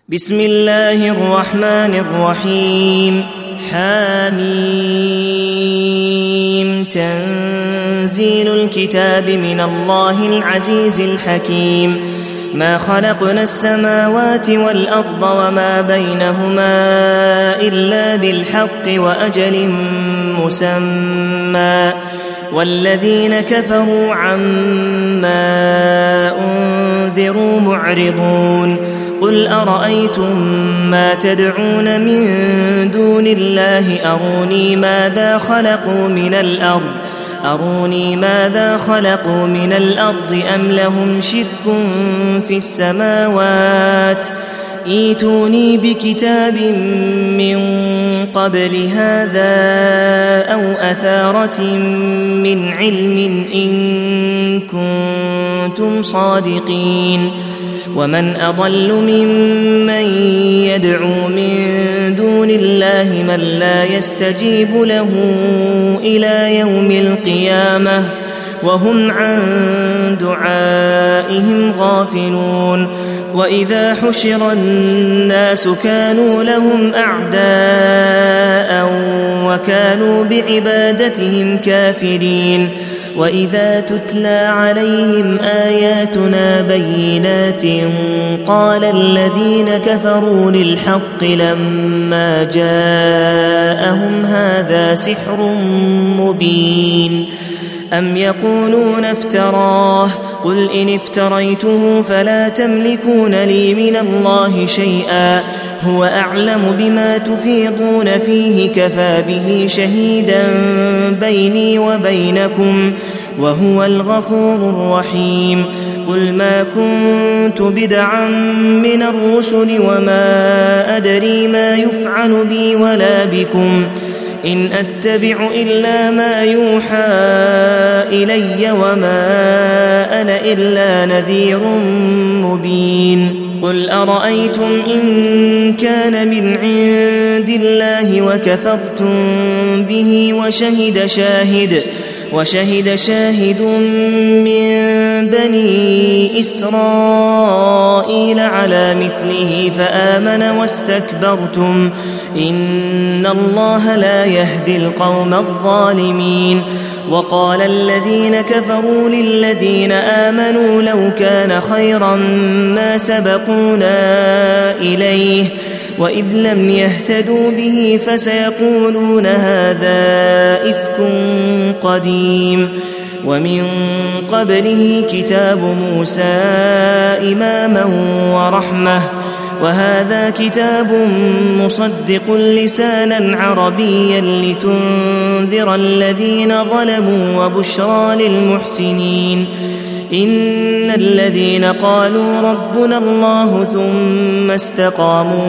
بسم الله الرحمن الرحيم. حميم. تنزيل الكتاب من الله العزيز الحكيم. ما خلقنا السماوات والأرض وما بينهما إلا بالحق وأجل مسمى، والذين كفروا عما أنذروا معرضون. قل أرأيتم ما تدعون من دون الله أروني ماذا خلقوا من الأرض أم لهم شرك في السماوات. ائتوني بكتاب من قبل هذا أو أثارة من علم إن كنتم صادقين. ومن أضل ممن يدعو من دون الله من لا يستجيب له إلى يوم القيامة وهم عن دعائهم غافلون. وإذا حشر الناس كانوا لهم أعداء وكانوا بعبادتهم كافرين. وإذا تتلى عليهم آياتنا بينات قال الذين كفروا للحق لما جاءهم هذا سحر مبين. أم يقولون افتراه قل إن افتريته فلا تملكون لي من الله شيئا هو أعلم بما تفيضون فيه كفى به شهيدا بيني وبينكم وهو الغفور الرحيم. قل ما كنت بدعا من الرسل وما أدري ما يفعل بي ولا بكم إن أتبع إلا ما يوحى إلي وما أنا إلا نذير مبين. قل أرأيتم إن كان من عند الله وكفرتم به وشهد شاهد من بني إسرائيل على مثله فآمن واستكبرتم إن الله لا يهدي القوم الظالمين. وقال الذين كفروا للذين آمنوا لو كان خيرا ما سبقونا إليه وإذ لم يهتدوا به فسيقولون هذا إفك قديم. ومن قبله كتاب موسى إماما ورحمة وهذا كتاب مصدق لسانا عربيا لتنذر الذين ظلموا وبشرى للمحسنين. إن الذين قالوا ربنا الله ثم استقاموا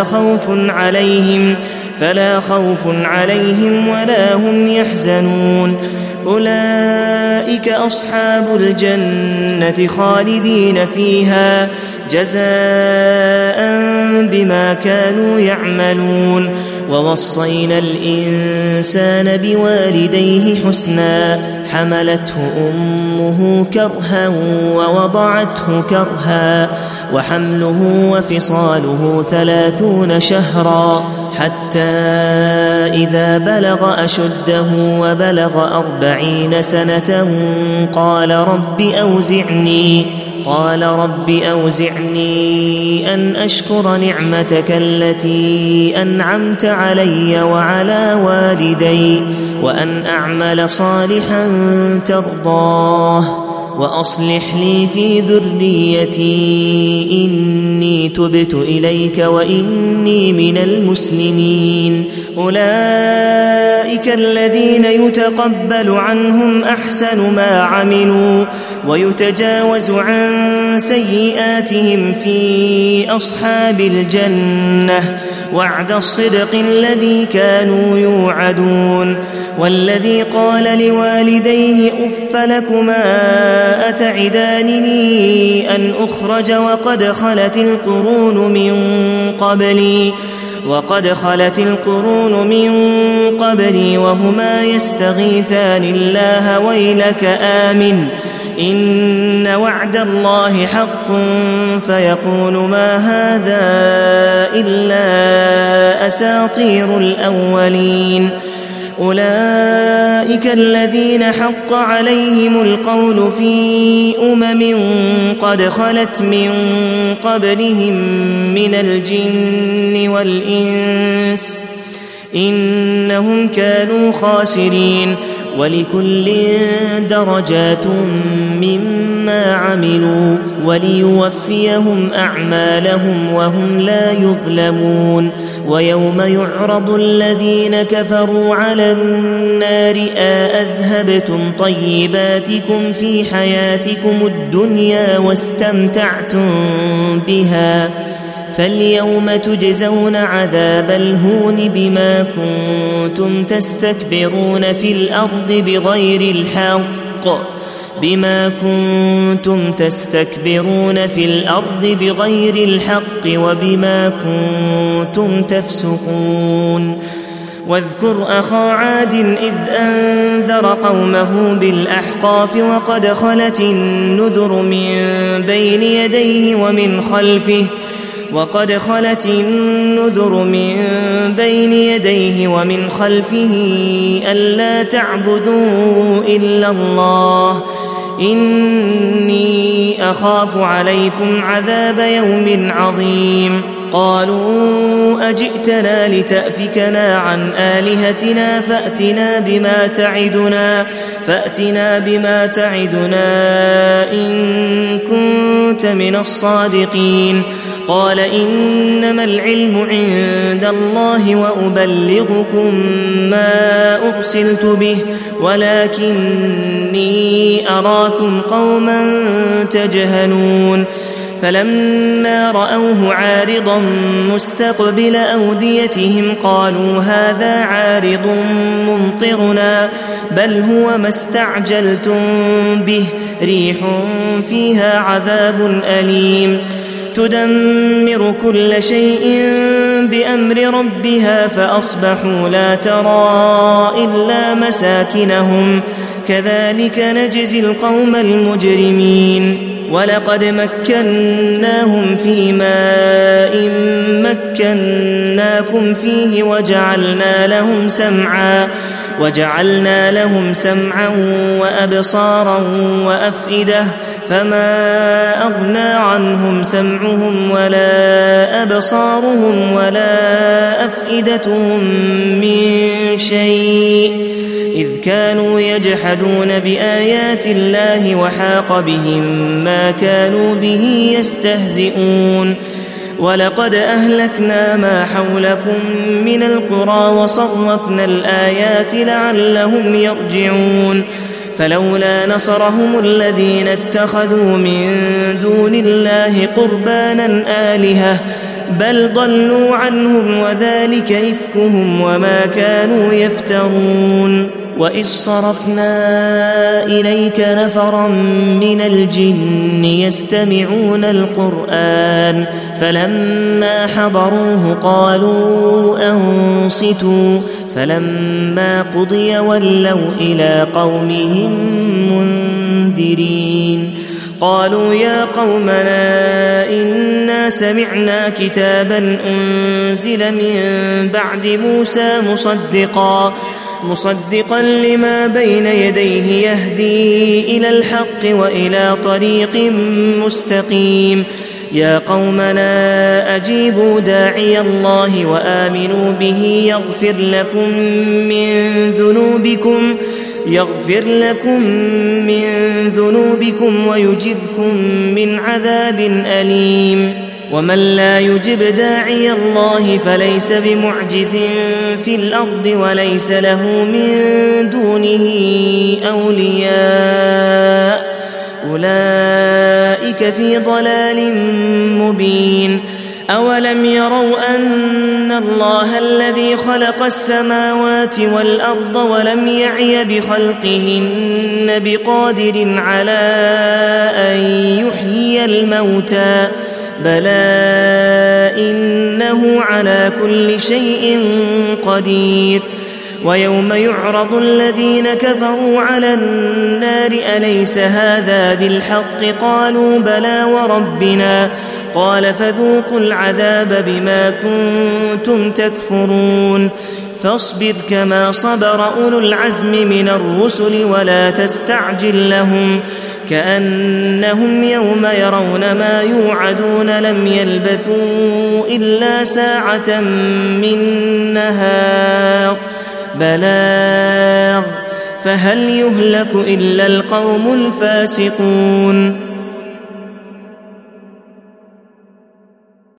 فلا خوف عليهم ولا هم يحزنون. أولئك أصحاب الجنة خالدين فيها جزاء بما كانوا يعملون. ووصينا الإنسان بوالديه حسنا حملته أمه كرها ووضعته كرها وحمله وفصاله 30 شهرا حتى إذا بلغ أشده وبلغ 40 سنة قال رب أوزعني أن أشكر نعمتك التي أنعمت علي وعلى والدي وأن أعمل صالحا ترضاه وأصلح لي في ذريتي إني تبت إليك وإني من المسلمين. أولئك الذين يتقبل عنهم أحسن ما عملوا ويتجاوز عن سيئاتهم في أصحاب الجنة وعد الصدق الذي كانوا يوعدون. والذي قال لوالديه أف لكما أتعدانني أن أخرج وقد خلت القرون من قبلي وهما يستغيثان الله ويلك آمن إن وعد الله حق فيقول ما هذا إلا أساطير الأولين أولئك الذين حق عليهم القول في قد خلت من قبلهم من الجن والإنس إنهم كانوا خاسرين ولكل درجات مما عملوا وليوفيهم أعمالهم وهم لا يظلمون ويوم يعرض الذين كفروا على النار أذهبتم طيباتكم في حياتكم الدنيا واستمتعتم بها فاليوم تجزون عذاب الهون بما كنتم تستكبرون في الأرض بغير الحق وبما كنتم تفسقون واذكر أخا عاد إذ أنذر قومه بالأحقاف وقد خلت النذر من بين يديه ومن خلفه ألا تعبدوا إلا الله إني أخاف عليكم عذاب يوم عظيم قالوا أجئتنا لتأفكنا عن آلهتنا فأتنا بما تعدنا إن كنت من الصادقين قال إنما العلم عند الله وأبلغكم ما أرسلت به ولكني أراكم قوما تجهلون فلما رأوه عارضا مستقبل أوديتهم قالوا هذا عارض ممطرنا بل هو ما استعجلتم به ريح فيها عذاب أليم تدمر كل شيء بأمر ربها فأصبحوا لا ترى إلا مساكنهم كذلك نجزي القوم المجرمين ولقد مكناهم في ماء مكناكم فيه وجعلنا لهم سمعا وأبصارا وأفئدة فما أغنى عنهم سمعهم ولا أبصارهم ولا أفئدتهم من شيء إذ كانوا يجحدون بآيات الله وحاق بهم ما كانوا به يستهزئون ولقد أهلكنا ما حولكم من القرى وصرفنا الآيات لعلهم يرجعون فلولا نصرهم الذين اتخذوا من دون الله قربانا آلهة بل ضلوا عنهم وذلك إفكهم وما كانوا يفترون وإذ صرفنا إليك نفرا من الجن يستمعون القرآن فلما حضروه قالوا أنصتوا فلما قضي ولوا إلى قومهم منذرين قالوا يا قومنا إنا سمعنا كتابا أنزل من بعد موسى مصدقا لما بين يديه يهدي إلى الحق وإلى طريق مستقيم يا قومنا أجيبوا داعي الله وآمنوا به يغفر لكم من ذنوبكم ويجركم من عذاب أليم ومن لا يجب داعي الله فليس بمعجز في الأرض وليس له من دونه أولياء أولئك في ضلال مبين أولم يروا أن الله الذي خلق السماوات والأرض ولم يعي بخلقهن بقادر على أن يحيي الموتى بلى إنه على كل شيء قدير ويوم يعرض الذين كفروا على النار أليس هذا بالحق قالوا بلى وربنا قال فذوقوا العذاب بما كنتم تكفرون فاصبر كما صبر أولو العزم من الرسل ولا تستعجل لهم كأنهم يوم يرون ما يوعدون لم يلبثوا إلا ساعة من نهار بلاغ فهل يهلك إلا القوم الفاسقون